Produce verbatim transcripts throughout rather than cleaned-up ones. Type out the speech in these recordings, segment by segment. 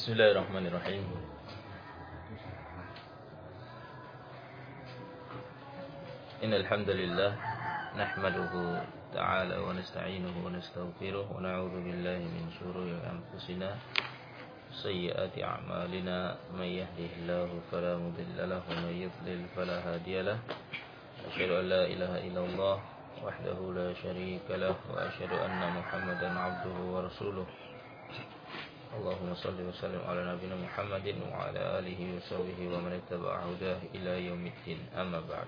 Bismillahirrahmanirrahim. Innal hamdalillah nahmaduhu ta'ala wa nasta'inuhu wa nastaghfiruh wa na'udzu billahi min shururi anfusina sayyiati a'malina may yahdihillahu fala mudilla lahu wa may yudlil fala hadiya lahu. Asyhadu an la ilaha illallah wahdahu la syarika lahu wa asyhadu anna Muhammadan 'abduhu wa rasuluh. Allahumma salli wa sallim ala nabiyina Muhammadin wa ala alihi wa sahbihi wa man ittaba'a hudahu ila yaumiddin. Amma ba'd.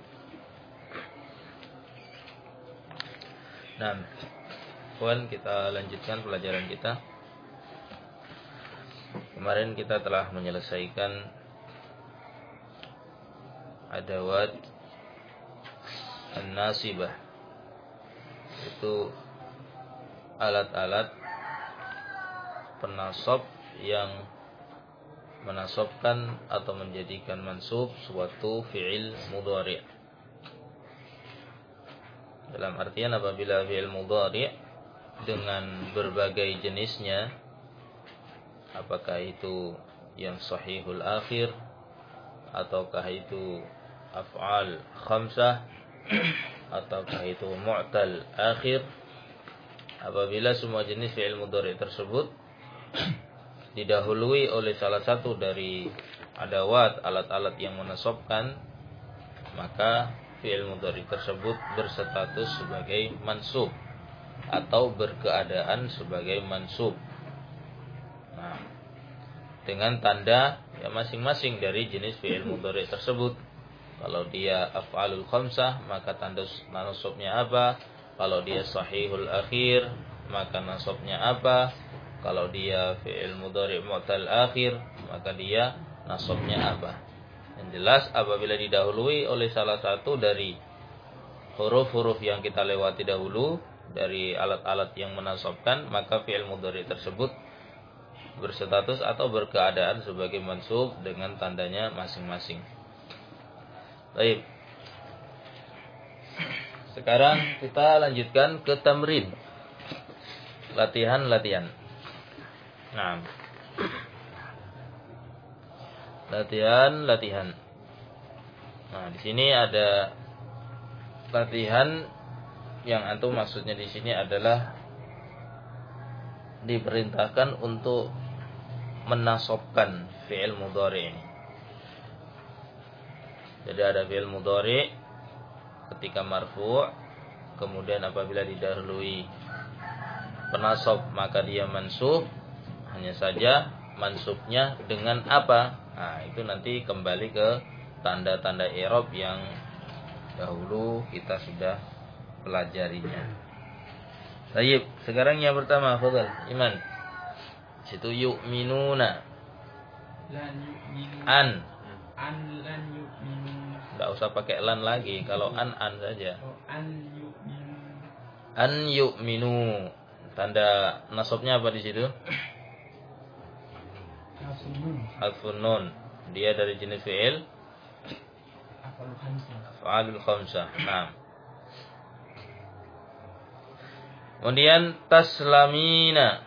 Nah, kawan, kita lanjutkan pelajaran kita. Kemarin kita telah menyelesaikan adawat an-nasibah, itu alat-alat penasab yang menasabkan atau menjadikan mansub suatu fi'il mudhari'. Dalam artian apabila fi'il mudhari' dengan berbagai jenisnya, apakah itu yang sahihul akhir ataukah itu af'al khamsah ataukah itu mu'tal akhir, apabila semua jenis fi'il mudhari' tersebut didahului oleh salah satu dari adawat alat-alat yang menasabkan, maka fi'il mudhari' tersebut berstatus sebagai mansub atau berkeadaan sebagai mansub. Nah, dengan tanda ya masing-masing dari jenis fi'il mudhari' tersebut. Kalau dia af'alul khamsah, maka tanda nasabnya apa? Kalau dia sahihul akhir, maka nasabnya apa? Kalau dia fi'il mudhari' mu'tal akhir, maka dia nasabnya apa? Yang jelas apabila didahului oleh salah satu dari huruf-huruf yang kita lewati dahulu dari alat-alat yang menasabkan, maka fi'il mudhari' tersebut berstatus atau berkeadaan sebagai mansub dengan tandanya masing-masing. Baik. Sekarang kita lanjutkan ke tamrin. Latihan-latihan. Nah, latihan-latihan. Nah, di sini ada latihan yang antum maksudnya di sini adalah diperintahkan untuk menasabkan fi'il mudhari' ini. Jadi ada fi'il mudhari' ketika marfu', kemudian apabila didahului penasab maka dia mansub. Hanya saja mansubnya dengan apa? Nah, itu nanti kembali ke tanda-tanda i'rab yang dahulu kita sudah pelajarinya. Baik, sekarang yang pertama, fadhal Iman. Situ yu'minuna. Lan yu'minu. An. An lan yu'minu. Enggak usah pakai lan lagi, kalau an an saja. Oh, an yu'minu. An yu'minu. Tanda nasabnya apa di situ? Harfun nun. Dia dari jenis fi'il af'alul khamsah. Nah. Kemudian taslamina.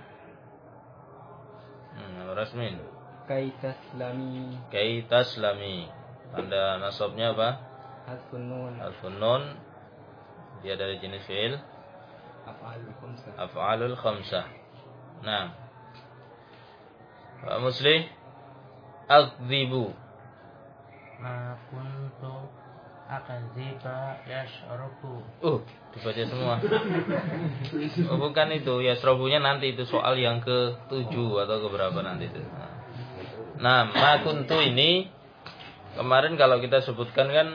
Hmm, rasmin. Kai taslami. Kai taslami. Tanda nasabnya apa? Harfun nun. Harfun nun. Dia dari jenis fi'il Af'alul khamsah. Af'alul khamsah. Nah. Pak Musli, akdzibu. Ma kuntu akadziba yashrabu. Uh, dibaca semua. Oh, bukan itu, yashrabunya nanti itu soal yang ke tujuh atau ke berapa nanti itu. Nah, ma kuntu ini kemarin kalau kita sebutkan kan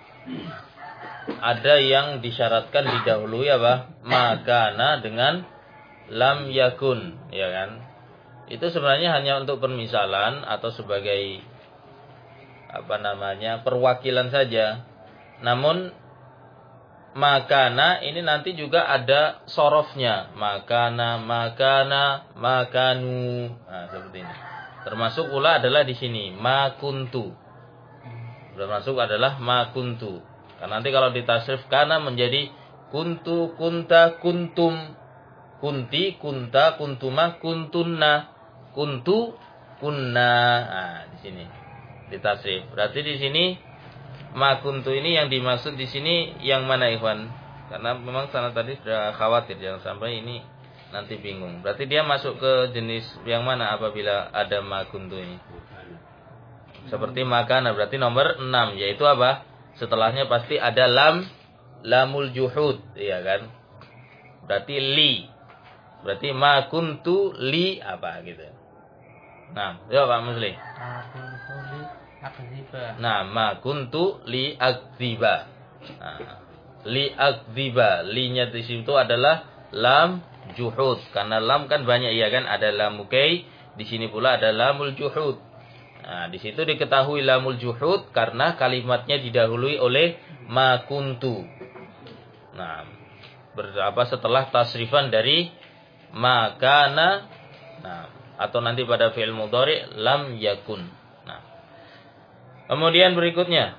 ada yang disyaratkan didahului apa? Makana dengan lam yakun, ya kan? Itu sebenarnya hanya untuk permisalan atau sebagai apa namanya perwakilan saja. Namun makana ini nanti juga ada sorofnya. Makana, makana, makanu. Nah, seperti ini. Termasuk pula adalah di sini makuntu. Termasuk adalah makuntu. Karena nanti kalau ditasrif kana menjadi kuntu, kunta, kuntum, kunti, kunta, kuntuma, kuntunna. Kuntu kunna. Nah, di sini ditasrif. Berarti di sini ma kuntu ini yang dimaksud di sini yang mana, ikhwan? Karena memang sana tadi sudah khawatir jangan sampai ini nanti bingung. Berarti dia masuk ke jenis yang mana apabila ada ma kuntu ini? Seperti makana, berarti nomor enam, yaitu apa? Setelahnya pasti ada lam, lamul juhud, iya kan? Berarti li. Berarti ma kuntu li apa gitu. Nah, ya Pak Musli. Ma kuntu li akdziba. Nah, ma kuntu li akdziba. Nah, li akdziba, linya di situ adalah lam juhud. Karena lam kan banyak, ya kan? Ada lamukai, di sini pula ada lamul juhud. Nah, di situ diketahui lamul juhud karena kalimatnya didahului oleh ma kuntu. Nah, berapa setelah tasrifan dari makana, nah, atau nanti pada fi'il mudhari lam yakun. Nah, kemudian berikutnya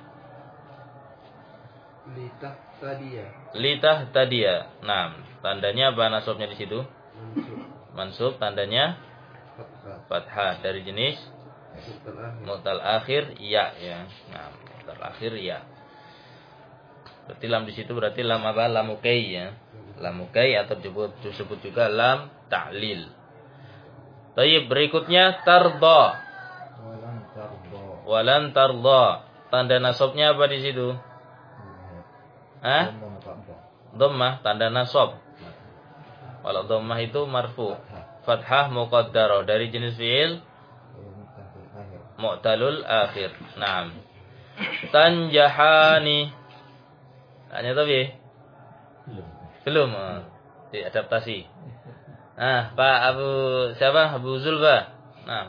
Litah tadia. litah tadia. Nah, tandanya apa nasabnya di situ? Mansub. Mansub, tandanya Fathah. fathah dari jenis Mutal akhir. mutal akhir ya ya. Nah, mutal akhir ya. Berarti lam di situ berarti lam apa? Lamukai ya. Lamukai atau disebut, disebut juga lam ta'lil. Baik, berikutnya tarda. Walan tarda. Walan tarda. Tanda nasabnya apa di situ? Hah? Dhammah, tanda nasab. Kalau dhammah itu marfu. Fathah muqaddarah dari jenis fi'il mu'talul akhir. Naam. Tanjahani. Hanya tapi belum. Oh, diadaptasi. Nah, Pak Abu siapa? Abu Zulfa. Nah.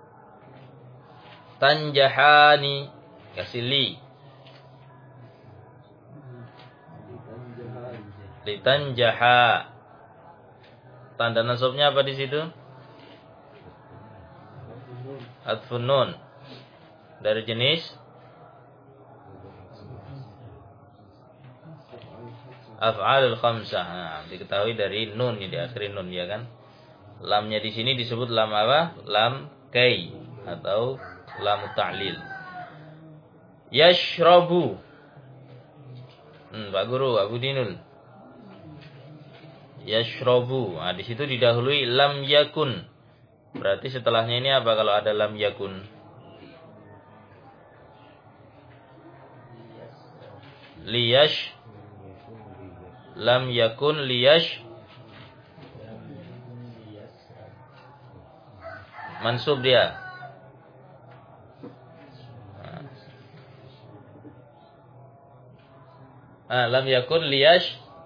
Tanjahani kasih li. Litanjaha. Tanda nasabnya apa di situ? Adfun nun. Dari jenis af'alul khamsah. Nah, diketahui dari nun, di akhir nun, ya kan? Lamnya di sini disebut lam apa? Lam kai atau lam ta'lil. Yashrabu. Hmm, Pak Guru, Abu Dinul. Yashrabu. Nah, di situ didahului lam yakun. Berarti setelahnya ini apa kalau ada lam yakun? Liyash. Lam yakun liyash. Mansub dia. Ah, lam yakun liyash.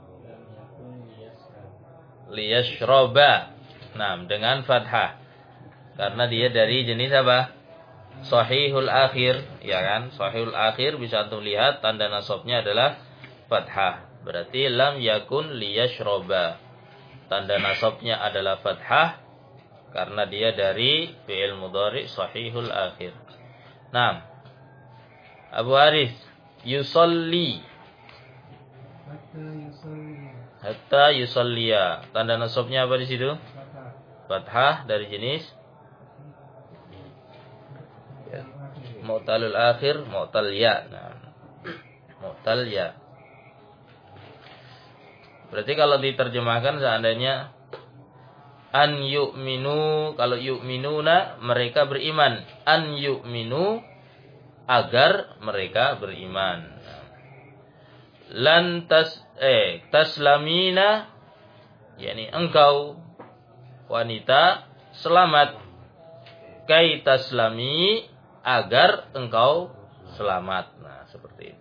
Liyashroba. Nah, dengan fathah. Karena dia dari jenis apa? Sahihul akhir, ya kan? Sahihul akhir bisa antum lihat tanda nasabnya adalah fathah. Berarti lam yakun liyashroba. Tanda nasabnya adalah fathah karena dia dari fi'il mudhari sahihul akhir. Nah, Abu Haris, yusalli. Hatta yusalliya. Tanda nasabnya apa di situ? Fathah dari jenis ya. Mu'talul akhir, mu'tal ya. Nah, mu'tal ya. Berarti kalau diterjemahkan seandainya an yu'minu, kalau yu'minuna mereka beriman, an yu'minu agar mereka beriman. Lan tas eh taslamina, yakni engkau wanita selamat, kai taslami agar engkau selamat. Nah, seperti itu.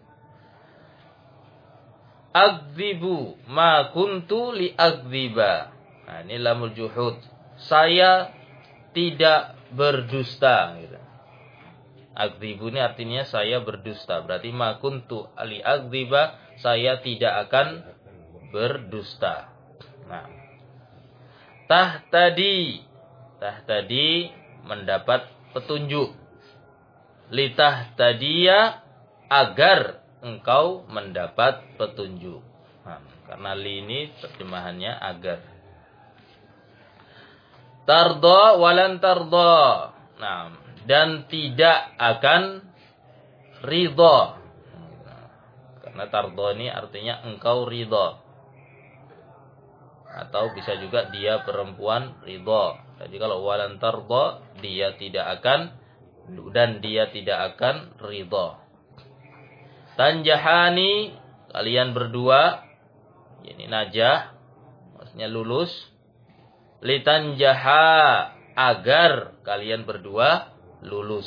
Akdzibu ma kuntu li akdziba. Nah, ini lamul juhud. Saya tidak berdusta gitu. Akdzibu ini artinya saya berdusta. Berarti ma kuntu li akdziba, saya tidak akan berdusta. Nah, tahtadi. Tahtadi mendapat petunjuk. Litahtadiya agar engkau mendapat petunjuk. Nah, karena li ini terjemahannya agar. Tarda walan tarda. Nah, dan tidak akan ridha. Karena tardo ini artinya engkau ridha. Atau bisa juga dia perempuan ridha. Jadi kalau walan tardo, dia tidak akan, dan dia tidak akan ridha. Tanjahani, kalian berdua, ini najah, maksudnya lulus. Litanjaha, agar kalian berdua lulus.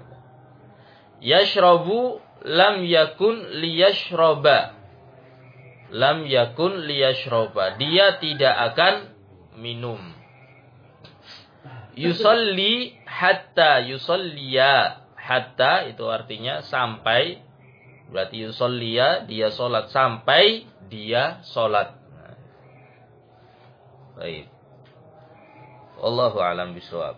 Yashrabu lam yakun liyashroba. Lam yakun liyashroba. Dia tidak akan minum. Yusalli hatta yusalliya. Hatta itu artinya sampai. Berarti yusalliya, dia sholat sampai dia sholat. Baik. Wallahu a'lam bishawab.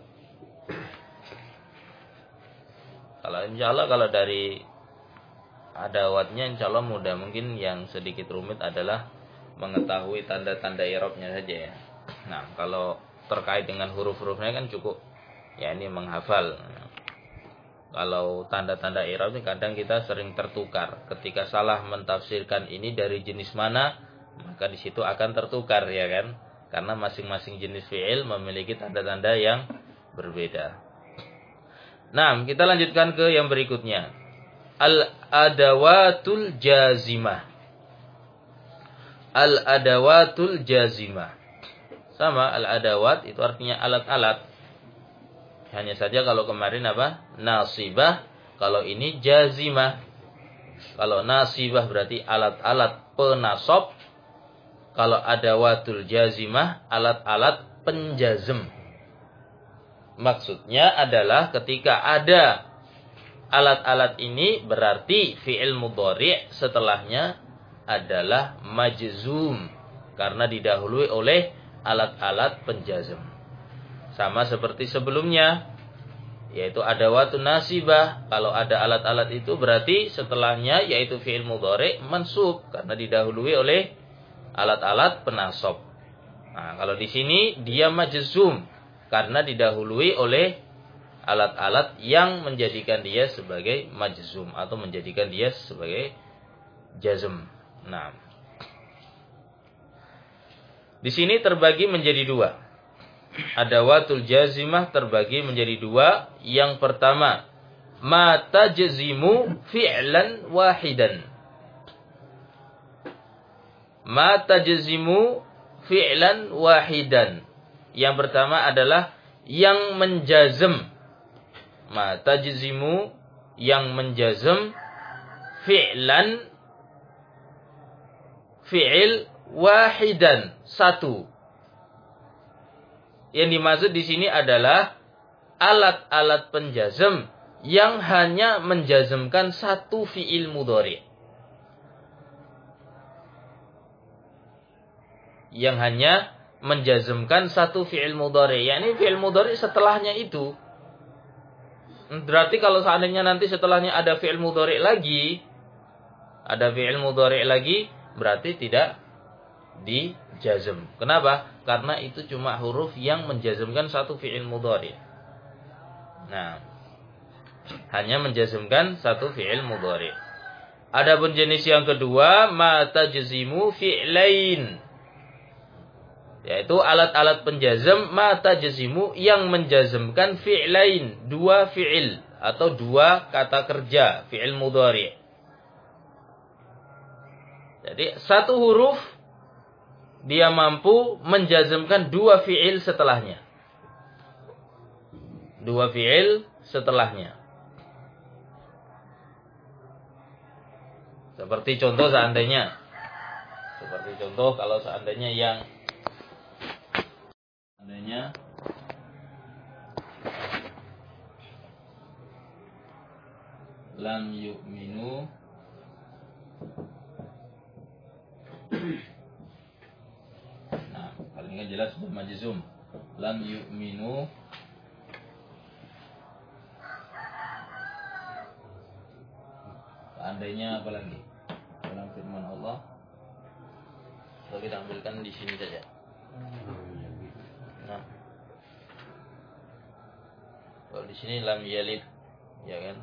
Kalau insyaallah kalau dari adawatnya insyaallah mudah. Mungkin yang sedikit rumit adalah mengetahui tanda-tanda i'rabnya saja ya. Nah, kalau terkait dengan huruf-hurufnya kan cukup ya ini menghafal. Kalau tanda-tanda i'rab ini kadang kita sering tertukar. Ketika salah mentafsirkan ini dari jenis mana, maka di situ akan tertukar ya kan? Karena masing-masing jenis fi'il memiliki tanda-tanda yang berbeda. Nah, kita lanjutkan ke yang berikutnya. Al-adawatul jazimah. Al-adawatul jazimah. Sama, al-adawat itu artinya alat-alat. Hanya saja kalau kemarin apa? Nasibah. Kalau ini jazimah. Kalau nasibah berarti alat-alat penasob. Kalau adawatul jazimah, alat-alat penjazm. Maksudnya adalah ketika ada alat-alat ini berarti fi'il mudhari' setelahnya adalah majzum. Karena didahului oleh alat-alat penjazm. Sama seperti sebelumnya. Yaitu adawatun nasibah. Kalau ada alat-alat itu berarti setelahnya yaitu fi'il mudhari' mansub. Karena didahului oleh alat-alat penasob. Nah, kalau di sini dia majzum karena didahului oleh alat-alat yang menjadikan dia sebagai majzum atau menjadikan dia sebagai jazm. Nah, di sini terbagi menjadi dua. Adawatul jazimah terbagi menjadi dua. Yang pertama, ma tajzimu fi'lan wahidan. Ma tajzimu fi'lan wahidan. Yang pertama adalah yang menjazm. Ma tajzimu yang menjazm fi'lan fi'il wahidan, satu. Yang dimaksud di sini adalah alat-alat penjazm yang hanya menjazmkan satu fi'il mudhari'. Yang hanya menjazmkan satu fi'il mudhari'. Yakni fi'il mudhari' setelahnya itu. Berarti kalau seandainya nanti setelahnya ada fi'il mudhari' lagi, ada fi'il mudhari' lagi, berarti tidak dijazm. Kenapa? Karena itu cuma huruf yang menjazmkan satu fi'il mudhari'. Nah, hanya menjazmkan satu fi'il mudhari'. Adapun jenis yang kedua, ma tajzimu fi'lain. Yaitu alat-alat penjazm ma tajzimu yang menjazmkan fi'lain, dua fi'il atau dua kata kerja, fi'il mudhari'. Jadi satu huruf dia mampu menjazmkan dua fi'il setelahnya. Dua fi'il setelahnya. Seperti contoh seandainya. Seperti contoh kalau seandainya yang seandainya lam yu'minu nah, kalau ini kan jelas sudah majzum. Lam yu'minu seandainya apa lagi? Dalam firman Allah. Kalau kita ambilkan di sini saja. Nah, kalau di di sini lam yalid, ya kan?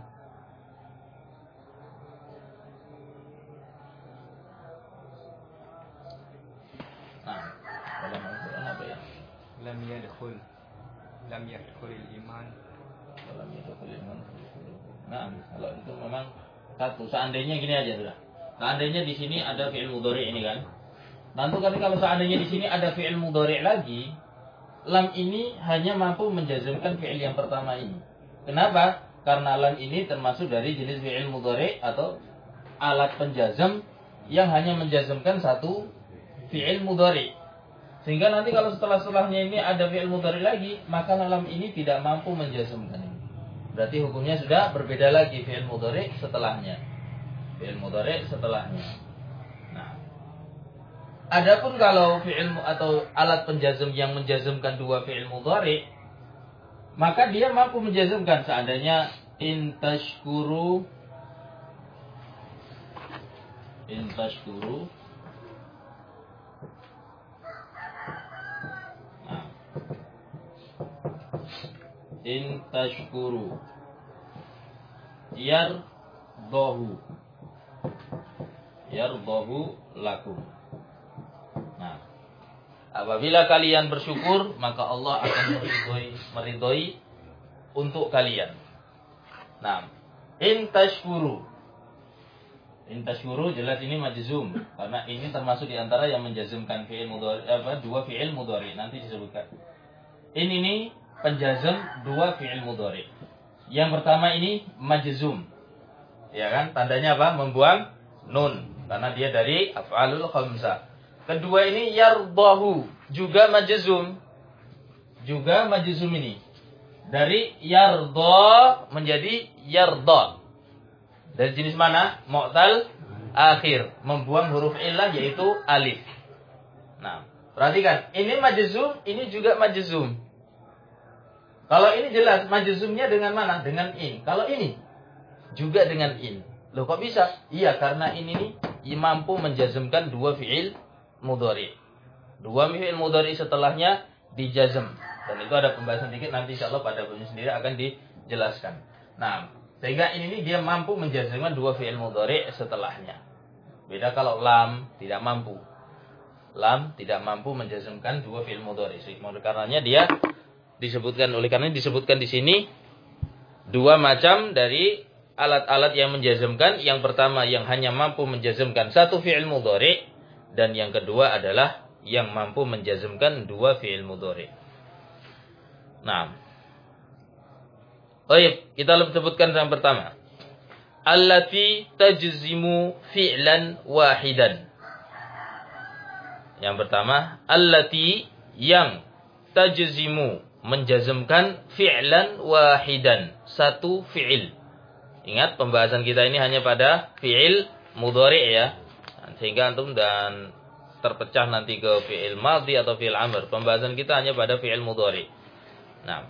Nah, dalam Al-Quran apa ya? Lam yadkhul. Lam yadkhulil iman. Dalam yadkhulul iman. Nah, kalau itu memang satu. Seandainya gini aja sudah. Seandainya di sini ada fi'il mudhari ini kan. Tentu kan kalau seandainya di sini ada fi'il mudhari lagi, lam ini hanya mampu menjazmkan fi'il yang pertama ini. Kenapa? Karena lam ini termasuk dari jenis fi'il mudhari atau alat penjazm yang hanya menjazmkan satu fi'il mudhari. Sehingga nanti kalau setelah-setelahnya ini ada fi'il mudhari lagi, maka lam ini tidak mampu menjazmkan ini. Berarti hukumnya sudah berbeda lagi fi'il mudhari setelahnya. Fi'il mudhari setelahnya. Nah, adapun kalau fi'il atau alat penjazm yang menjazmkan dua fi'il mudhari, maka dia mampu menjazmkan seandainya in tashkuru in tashkuru. Nah, in tashkuru yardahu yardahu lakum. Nah, apabila kalian bersyukur, maka Allah akan meridhoi meridhoi untuk kalian. Nah, in tashkuru. In tashkuru jelas ini majzum karena ini termasuk di antara yang menjazmkan fi'il mudhari apa dua fi'il mudhari nanti disebutkan. Ini nih penjazm dua fi'il mudhari. Yang pertama ini majzum. Ya kan? Tandanya apa? Membuang nun karena dia dari af'alul khamsah. Kedua ini yardahu, juga majzum. Juga majzum ini. Dari yarda menjadi yarda. Dari jenis mana? Mu'tal akhir, membuang huruf illah yaitu alif. Nah, perhatikan, ini majzum, ini juga majzum. Kalau ini jelas majzumnya dengan mana? Dengan in. Kalau ini juga dengan in. Loh kok bisa? Iya, karena ini nih mampu menjazmkan dua fi'il mudhari. Dua fi'il mudhari setelahnya dijazm. Dan itu ada pembahasan dikit nanti insyaallah pada bunyi sendiri akan dijelaskan. Nah, sehingga ini nih dia mampu menjazmkan dua fi'il mudhari setelahnya. Beda kalau lam tidak mampu. Lam tidak mampu menjazmkan dua fi'il mudhari. Oleh karenanya dia disebutkan oleh karena disebutkan di sini dua macam dari alat-alat yang menjazmkan. Yang pertama yang hanya mampu menjazmkan satu fi'il mudhari, dan yang kedua adalah yang mampu menjazmkan dua fi'il mudhari. Nah, baik, kita sebutkan yang pertama. Allati tajzimu fi'lan wahidan. Yang pertama, allati yang tajzimu menjazmkan fi'lan wahidan, satu fi'il. Ingat pembahasan kita ini hanya pada fi'il mudhari ya. Sehingga antum dan terpecah nanti ke fi'il madhi atau fi'il amr. Pembahasan kita hanya pada fi'il mudhari. Nah,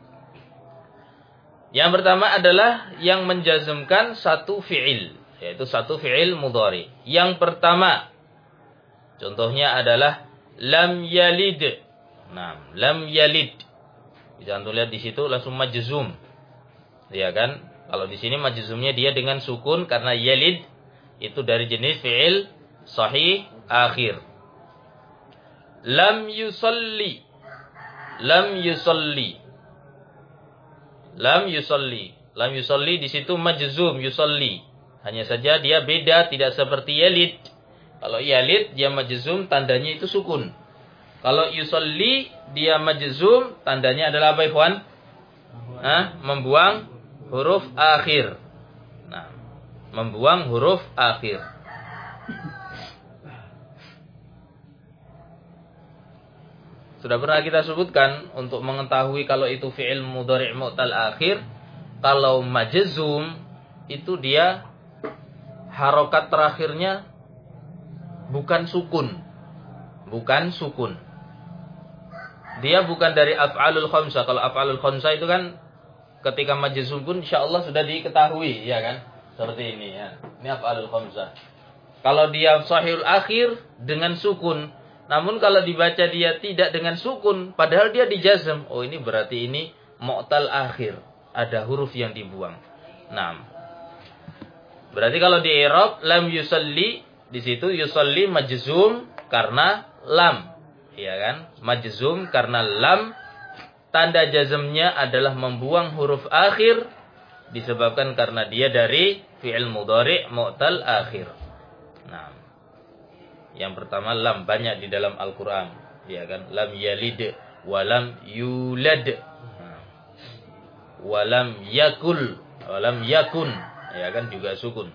yang pertama adalah yang menjazmkan satu fi'il, yaitu satu fi'il mudhari. Yang pertama, contohnya adalah lam yalid. Nah, lam yalid. Bisa antum lihat di situ langsung majzum. Ya kan? Kalau di sini majzumnya dia dengan sukun karena yalid itu dari jenis fi'il sahih akhir. Lam yusalli. Lam yusalli. Lam yusalli. Lam yusalli di situ majzum yusalli. Hanya saja dia beda, tidak seperti yalid. Kalau yalid dia majzum, tandanya itu sukun. Kalau yusalli dia majzum, tandanya adalah apa ikhwan? Hah? Membuang huruf akhir. Nah, membuang huruf akhir. Sudah pernah kita sebutkan untuk mengetahui kalau itu fi'il mudhari' mu'tal akhir, kalau majzum itu dia harokat terakhirnya bukan sukun. Bukan sukun. Dia bukan dari af'alul khamsah. Kalau af'alul khamsah itu kan ketika majzum pun insyaallah sudah diketahui, ya kan? Seperti ini ya. Ini af'alul khamsah. Kalau dia sahihul akhir dengan sukun, namun kalau dibaca dia tidak dengan sukun, padahal dia dijazm, oh ini berarti ini mu'tal akhir. ada huruf yang dibuang. Nah, berarti kalau di i'rab lam yusalli, di situ yusalli majzum karena lam, ya kan? Majzum karena lam, tanda jazmnya adalah membuang huruf akhir disebabkan karena dia dari fi'il mudhari' mu'tal akhir. Nah, yang pertama lam banyak di dalam Al-Qur'an, ya kan? Lam yalid wa lam yulad. Nah, wa lam yakul, wa lam yakun, ya kan, juga sukun.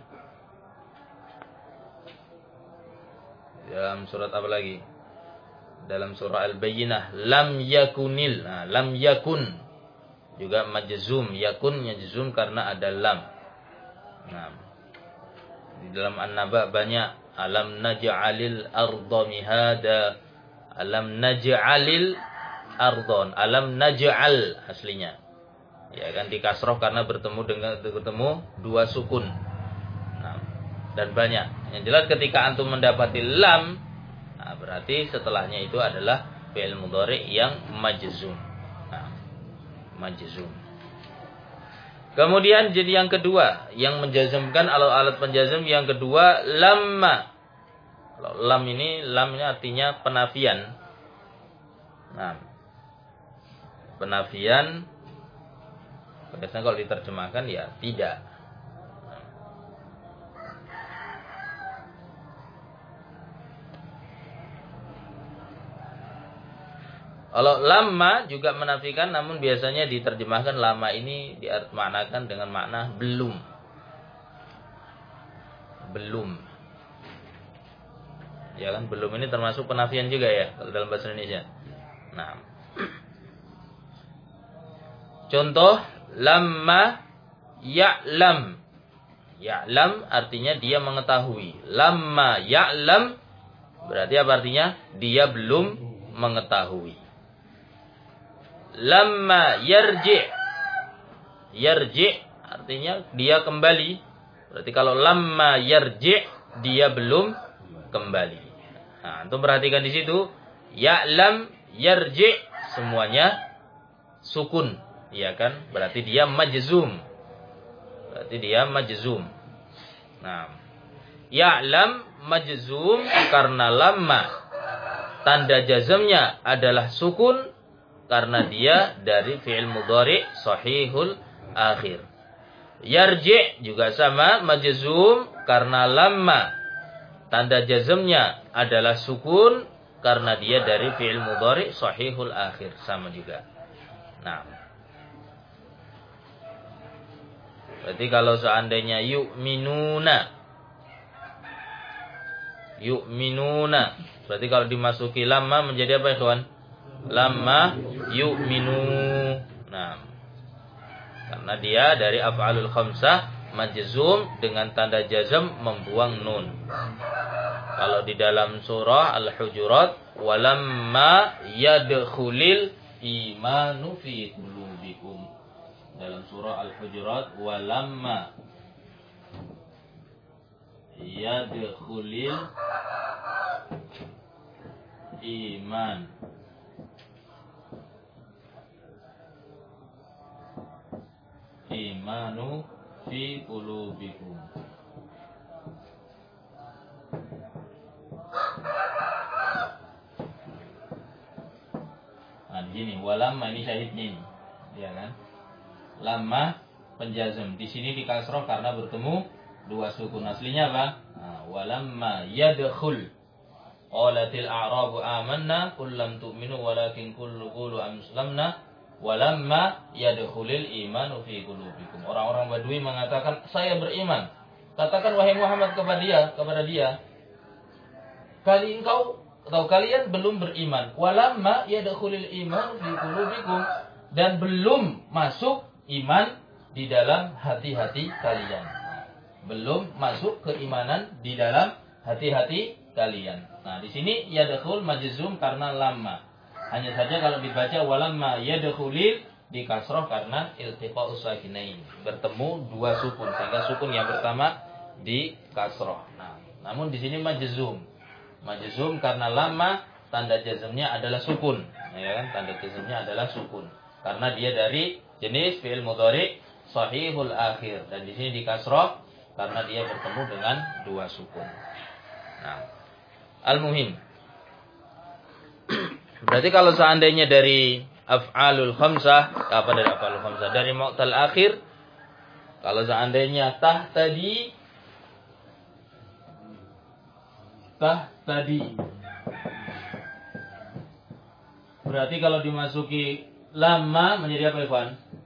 Dalam surat apa lagi? Dalam surah Al-Bayyinah lam yakunil. Nah, lam yakun juga majzum, yakun majzum karena ada lam. Nah, di dalam An-Naba banyak alam naj'alil arda mihada, alam naj'alil ardon, alam naj'al aslinya. Ya kan, di kasroh karena bertemu dengan bertemu dua sukun. Nah, dan banyak. Yang jelas ketika antum mendapati lam, nah, berarti setelahnya itu adalah fi'il mudhari' yang majzum. Nah, majzum. Kemudian jadi yang kedua, yang menjazmkan alat-alat penjazm yang kedua lamma. Kalau lam ini, lam ini artinya penafian. Nah, penafian biasanya kalau diterjemahkan ya tidak. Kalau lama juga menafikan, namun biasanya diterjemahkan lama ini dimaknakan dengan makna belum. Belum. Ya kan, belum ini termasuk penafian juga ya kalau dalam bahasa Indonesia. Nah. Contoh lamma ya'lam. Ya'lam artinya dia mengetahui. Lamma ya'lam berarti apa artinya? Dia belum mengetahui. Lamma yarji'. Yarji' artinya dia kembali. Berarti kalau lamma yarji' dia belum kembali. Nah, antum perhatikan di situ ya'lam, yarji' semuanya sukun, ya kan? Berarti dia majzum. Berarti dia majzum. Nah, ya'lam majzum karena lamma tanda jazmnya adalah sukun karena dia dari fi'il mudhari' sahihul akhir. Yarji' juga sama majzum karena lamma tanda jazmnya adalah sukun karena dia dari fi'il mudhari' sahihul akhir, sama juga. Nah, berarti kalau seandainya yu'minuna, yu'minuna, berarti kalau dimasuki lamma menjadi apa ya kawan? Lamma yu'minu. Nah, karena dia dari af'alul khamsah majzum dengan tanda jazm membuang nun. Kalau di dalam surah Al-Hujurat walamma yadkhulil imanu fi qulubikum. Dalam surah Al-Hujurat walamma yadkhulil iman imanu fi qulubikum. Nah, gini, walamma ini syahidnya ini, ya kan? Lamma penjazm. Di sini di kasroh karena bertemu dua sukun. Aslinya apa? Nah, walamma yadkhul. Qalatil a'rabu amanna qul lam tu'minu walakin qulu qulu aslamna. Walamma yadkhulil imanu fi qulubikum. Orang-orang Badui mengatakan saya beriman. Katakan wahai Muhammad kepada dia, kepada dia, kali engkau atau kalian belum beriman. Walamma yadkhulil imanu fi qulubikum, dan belum masuk iman di dalam hati-hati kalian. Belum masuk keimanan di dalam hati-hati kalian. Nah, di sini yadkhul majzum karena lamma. Hanya saja kalau dibaca walamma yadkhulil di kasroh karena iltiqa'us sakinain, bertemu dua sukun, sehingga sukun yang pertama di kasroh. Nah, namun di sini majzum. Majzum karena lamma tanda jazmnya adalah sukun, ya kan? Tanda jazmnya adalah sukun karena dia dari jenis fi'il mudhari sahihul akhir, dan di sini di kasrah karena dia bertemu dengan dua sukun. Nah, al-muhim. Berarti kalau seandainya dari af'alul khamsah, apa dari af'alul khamsah? Dari mu'tal akhir, kalau seandainya tah tadi, tah tadi. Berarti kalau dimasuki lama menjadi apa, Ikhwan?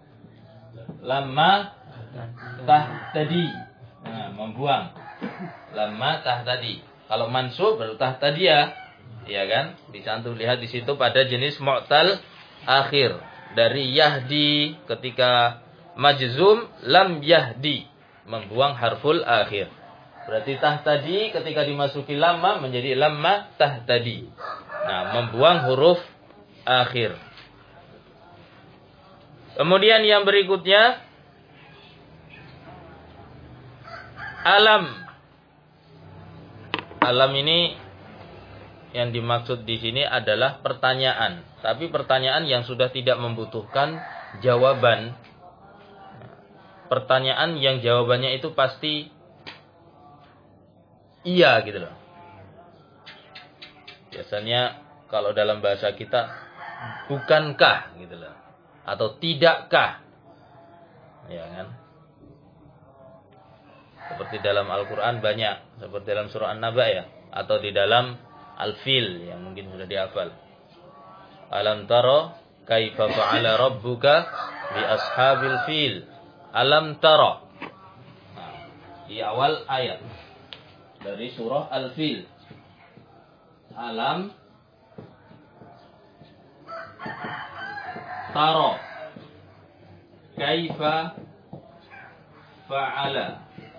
Lama tah tadi. Nah, membuang. Lama tah tadi. Kalau mansub baru tah tadi ya. Iya kan? Bisa antum lihat di situ pada jenis mu'tal akhir. Dari yahdi ketika majzum lam yahdi, membuang harful akhir. Berarti tah tadi ketika dimasuki lama menjadi lamma tah tadi. Nah, membuang huruf akhir. Kemudian yang berikutnya alam. Alam ini yang dimaksud di sini adalah pertanyaan, tapi pertanyaan yang sudah tidak membutuhkan jawaban. Pertanyaan yang jawabannya itu pasti iya gitu loh. Biasanya kalau dalam bahasa kita bukankah gitu loh, atau tidakkah, ya kan? Seperti dalam Al-Quran banyak, seperti dalam surah An-Naba ya, atau di dalam Al-Fil yang mungkin sudah dihafal. Alam tara kaifa fa'ala rabbuka bi ashabil fil. Alam tara. Nah, di awal ayat dari surah Al-Fil. Alam tara kaifa fa'ala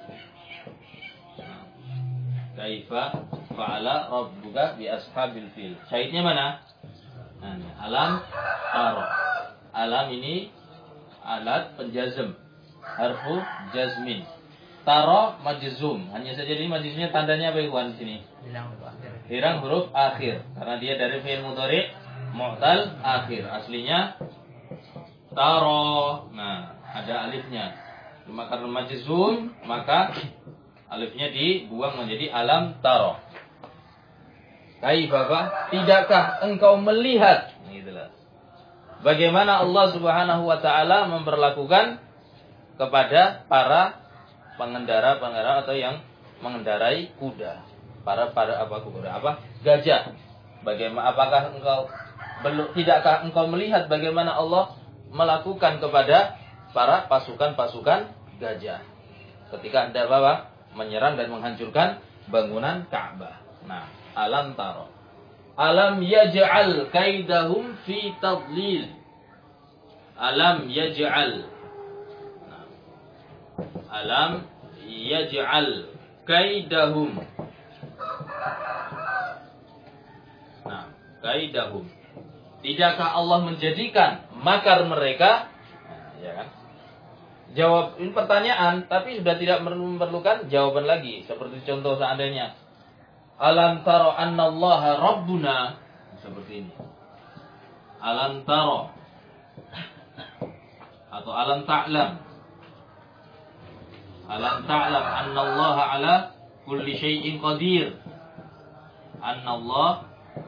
kaifa fa'ala rabbuka bi ashabil fil. Syahidnya mana? Nah, alam tara. Alam ini alat penjazm, harfu jazmin. Tara majzum. Hanya saja ini majzumnya tandanya apa Ikhwan di sini? Hilang huruf akhir. Hilang huruf akhir karena dia dari fi'il mudhari mu'tal akhir. Aslinya tara. Nah, ada alifnya. Cuma karena majzum maka alifnya dibuang menjadi alam tara. Kaifa, tidakkah engkau melihat? Gitulah. Bagaimana Allah Subhanahu wa taala memperlakukan kepada para pengendara-pengendara atau yang mengendarai kuda. Para para apa kuda? Apa? Gajah. Bagaimana apakah engkau belum tidakkah engkau melihat bagaimana Allah melakukan kepada para pasukan-pasukan gajah ketika ada apa? Menyerang dan menghancurkan bangunan Ka'bah. Nah, alam taro. Alam yaj'al kaidahum fi tadlil. Alam yaj'al. Nah, alam yaj'al kaidahum. Nah, kaidahum. Tidakkah Allah menjadikan makar mereka? Nah, ya kan? Jawab ini pertanyaan, tapi sudah tidak memerlukan jawaban lagi. Seperti contoh seandainya, alam taro annallaha rabbuna, seperti ini. Alam taro atau alam ta'lam. Alam ta'lam annallaha ala kulli syai'in qadir. Annallah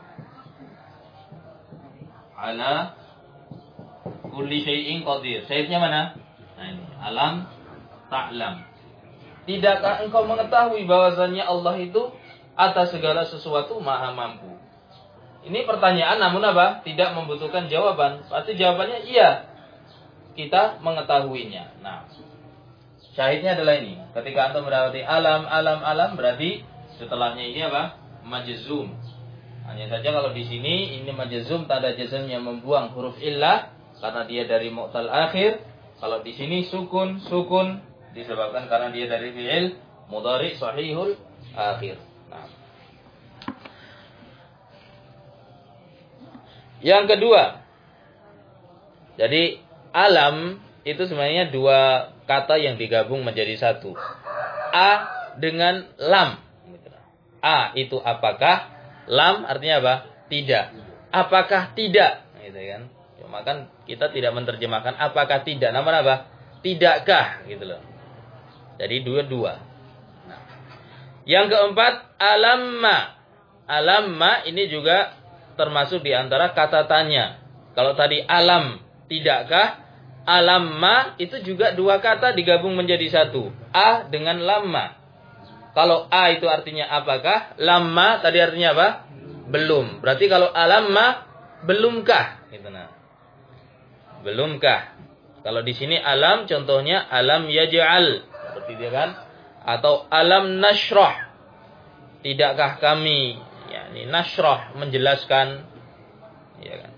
ala kulli syai'in qadir. Syai'nya mana? Nah ini, alam ta'lam. Tidakkah engkau mengetahui bahwasannya Allah itu atas segala sesuatu maha mampu? Ini pertanyaan namun apa? Tidak membutuhkan jawaban. Pasti jawabannya iya. Kita mengetahuinya. Nah, syahidnya adalah ini. Ketika antum mendapati alam, alam, alam, berarti setelahnya ini apa? Majzum. Hanya saja kalau di sini ini majzum, tanda jazmnya membuang huruf illah karena dia dari mu'tal akhir. Kalau di sini sukun, sukun disebabkan karena dia dari fi'il mudhari sahihul akhir. Nah. Yang kedua, jadi alam itu sebenarnya dua kata yang digabung menjadi satu. A dengan lam. A itu apakah, lam artinya apa? Tidak. Apakah tidak? Gitu kan? Maka kita tidak menerjemahkan apakah tidak, namun apa? Tidakkah gitu loh. Jadi dua-dua. Nah. Yang keempat, alamma. Alamma ini juga termasuk di antara kata tanya. Kalau tadi alam, tidakkah? Alamma itu juga dua kata digabung menjadi satu. A dengan lamma. Kalau A itu artinya apakah? Lamma tadi artinya apa? Belum. Berarti kalau alamma, belumkah? Gitu nah. Belumkah? Kalau di sini alam contohnya alam yaj'al. Seperti dia kan? Atau alam nashrah. Tidakkah kami, ya ini nashrah menjelaskan, ya kan?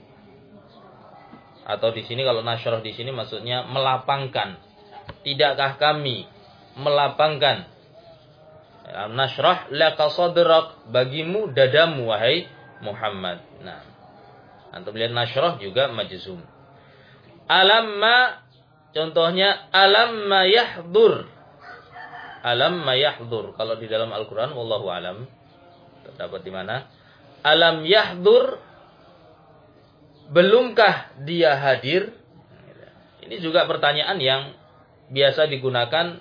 Atau di sini kalau nashrah di sini maksudnya melapangkan. Tidakkah kami melapangkan? Alam nashrah laka sadrak, bagimu dadamu wahai Muhammad. Nah, antum lihat nashrah juga majzum. Alamma contohnya alamma yahdur. Alamma yahdur. Kalau di dalam Al-Qur'an wallahu alam terdapat di mana? Alam yahdur, belumkah dia hadir? Ini juga pertanyaan yang biasa digunakan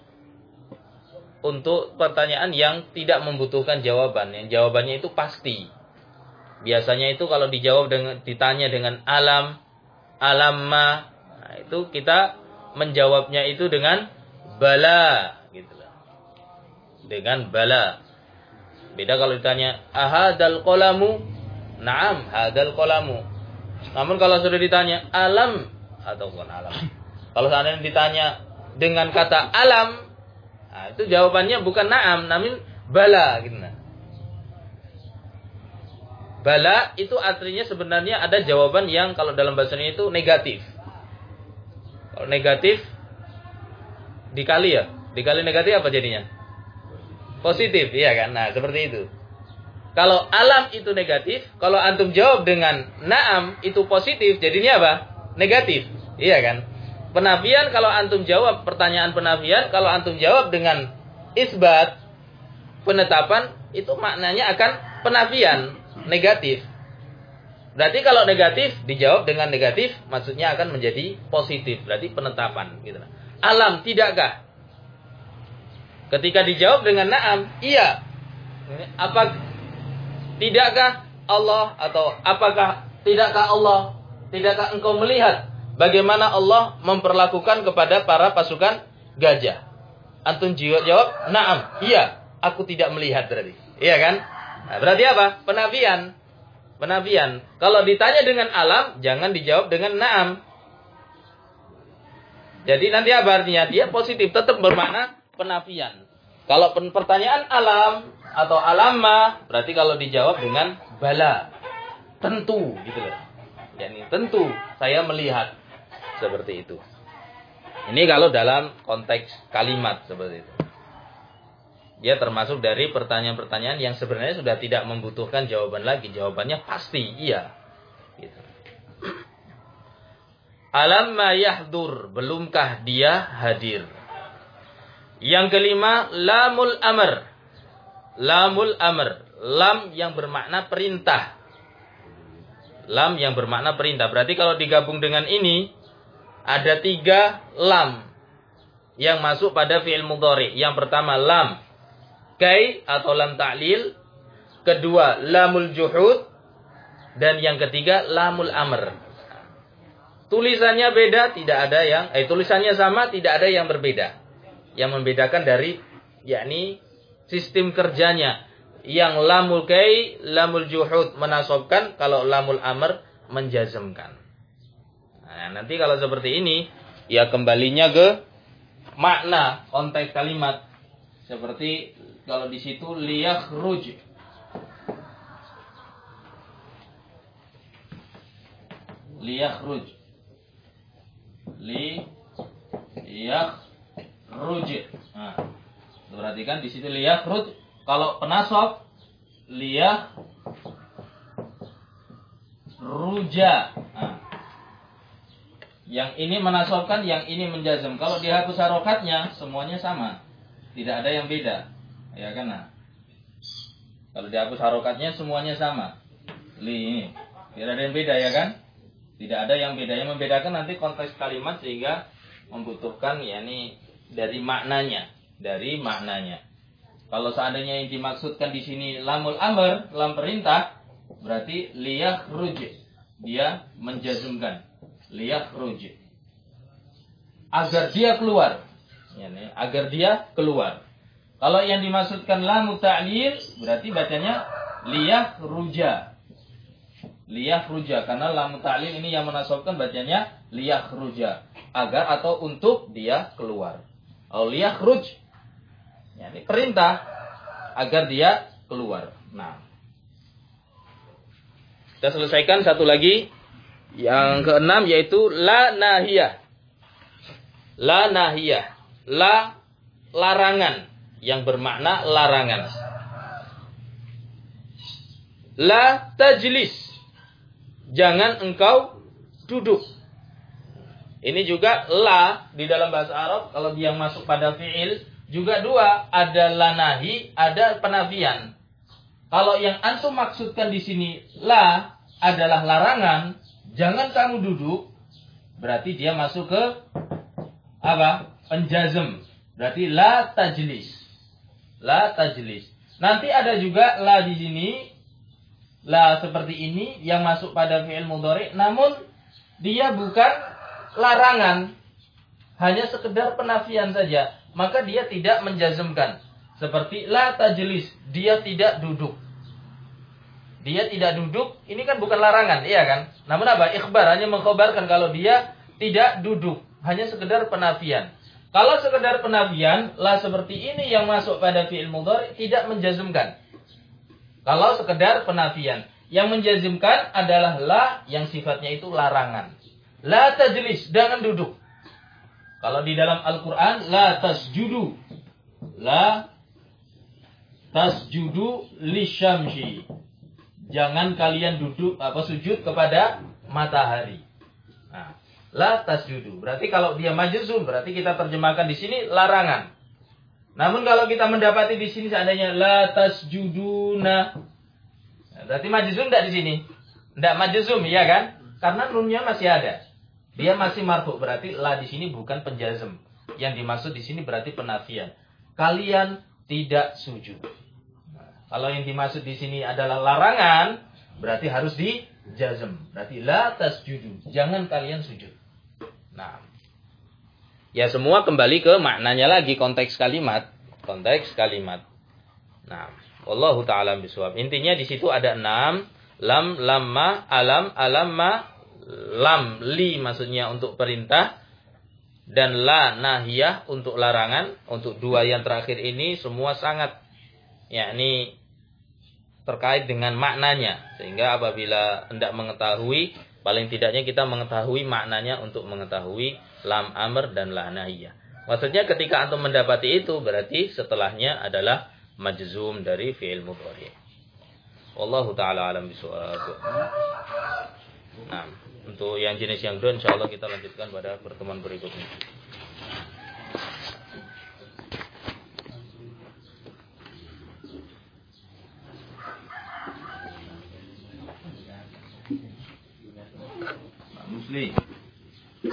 untuk pertanyaan yang tidak membutuhkan jawaban. Yang jawabannya itu pasti. Biasanya itu kalau dijawab dengan ditanya dengan alam, alamma, nah itu kita menjawabnya itu dengan bala, gitu loh. Dengan bala. Beda kalau ditanya ahadal qalamu, na'am hadal qalamu. Namun kalau sudah ditanya alam atau bukan alam. Kalau seandainya ditanya dengan kata alam, nah, itu jawabannya bukan na'am, namun bala gitu nah. Bala itu artinya sebenarnya ada jawaban yang kalau dalam bahasa Indonesia itu negatif. Kalau negatif dikali ya, dikali negatif apa jadinya? Positif, iya kan? Nah, seperti itu. Kalau alam itu negatif, kalau antum jawab dengan na'am itu positif, jadinya apa? Negatif. Iya kan? Penafian kalau antum jawab pertanyaan penafian, kalau antum jawab dengan isbat, penetapan, itu maknanya akan penafian, negatif. Berarti kalau negatif dijawab dengan negatif, maksudnya akan menjadi positif, berarti penetapan gitu. Alam tidakkah? Ketika dijawab dengan na'am, iya. Apa tidakkah Allah atau apakah tidakkah Allah? Tidakkah engkau melihat bagaimana Allah memperlakukan kepada para pasukan gajah? Antum jawab, na'am, iya. Aku tidak melihat berarti. Iya kan? Nah, berarti apa? Penafian. Penafian. Kalau ditanya dengan alam, jangan dijawab dengan na'am. Jadi nanti apa artinya? Dia positif, tetap bermakna penafian. Kalau pertanyaan alam atau alamma, berarti kalau dijawab dengan bala. Tentu, gitu loh. Yani tentu saya melihat seperti itu. Ini kalau dalam konteks kalimat seperti itu. Dia termasuk dari pertanyaan-pertanyaan yang sebenarnya sudah tidak membutuhkan jawaban lagi. Jawabannya pasti iya. Gitu. Alamma yahdur, belumkah dia hadir? Yang kelima, lamul amr. Lamul amr, lam yang bermakna perintah. Lam yang bermakna perintah. Berarti kalau digabung dengan ini, ada tiga lam yang masuk pada fi'il mudhari. Yang pertama lam kai atau lam ta'lil, kedua lamul juhud, dan yang ketiga lamul amr. Tulisannya beda, tidak ada yang eh tulisannya sama, tidak ada yang berbeda. Yang membedakan dari yakni sistem kerjanya. Yang lamul kai, lamul juhud menasobkan, kalau lamul amr menjazmkan. Nah, nanti kalau seperti ini, ya kembalinya ke makna konteks kalimat. Seperti kalau di situ liyakhruj. Liyakhruj. Li yakhruj. Nah, perhatikan di situ liyakhruj. Kalau penasab liyah ruja. Nah, yang ini menasabkan, yang ini menjazm. Kalau dihapus harokatnya, semuanya sama. Tidak ada yang beda. Ya kan? Nah. Kalau dihapus harokatnya, semuanya sama. Li ini. Tidak ada yang beda, ya kan? Tidak ada yang beda. Yang membedakan nanti konteks kalimat sehingga membutuhkan yakni dari maknanya, dari maknanya. Kalau seandainya yang dimaksudkan di sini lamul amr, lam perintah, berarti liyakhruj. Dia menjazmkan liyakhruj. Agar dia keluar. Yani, agar dia keluar. Kalau yang dimaksudkan lamu ta'lil, berarti bacanya liyakhruja. Liyakhruja, karena lamu ta'lil ini yang menasabkan bacanya liyakhruja, agar atau untuk dia keluar. Au liyakhruj, yani perintah agar dia keluar. Nah, kita selesaikan satu lagi yang keenam, yaitu la nahiyah. La nahiyah, la larangan, yang bermakna larangan. La tajlis, jangan engkau duduk. Ini juga la di dalam bahasa Arab, kalau dia masuk pada fi'il, juga dua, ada la nahi, ada penafian. Kalau yang antum maksudkan di sini la adalah larangan, jangan kamu duduk, berarti dia masuk ke apa? Penjazm. Berarti la tajlis. La tajlis. Nanti ada juga la di sini, la seperti ini yang masuk pada fi'il mudhari, namun dia bukan larangan, hanya sekedar penafian saja, maka dia tidak menjazmkan. Seperti la tajlis, dia tidak duduk. Dia tidak duduk, ini kan bukan larangan, iya kan? Namun apa? Ikhbar, hanya mengkhabarkan kalau dia tidak duduk. Hanya sekedar penafian. Kalau sekedar penafian, la seperti ini yang masuk pada fi'il mudhari tidak menjazmkan. Kalau sekedar penafian, yang menjazmkan adalah la yang sifatnya itu larangan. La tajlis, jangan duduk. Kalau di dalam Al-Quran, la tasjudu. La tasjudu lisyamsi. Jangan kalian duduk apa sujud kepada matahari. Nah, la tasjudu. Berarti kalau dia majzum, berarti kita terjemahkan di sini larangan. Namun kalau kita mendapati di sini seandainya la tasjuduna, berarti majzum tidak di sini? Tidak majzum, iya kan? Karena nunnya masih ada. Dia masih marfu, berarti la di sini bukan penjazm. Yang dimaksud di sini berarti penafian. Kalian tidak sujud. Nah, kalau yang dimaksud di sini adalah larangan, berarti harus dijazm. Berarti la tasjudu, jangan kalian sujud. Nah, ya semua kembali ke maknanya lagi, konteks kalimat, konteks kalimat. Nah, wallahu ta'ala bisawab. Intinya di situ ada enam, lam, lamma, alam, alamma, lam, li maksudnya untuk perintah, dan la nahiyah untuk larangan. Untuk dua yang terakhir ini semua sangat, yakni terkait dengan maknanya, sehingga apabila hendak mengetahui, paling tidaknya kita mengetahui maknanya untuk mengetahui lam amr dan la nahiyah. Maksudnya ketika antum mendapati itu, berarti setelahnya adalah majzum dari fi'il mudhari. Wallahu ta'ala alam bishawab. Nah, untuk yang jenis yang dua insyaallah kita lanjutkan pada pertemuan berikutnya. Muslim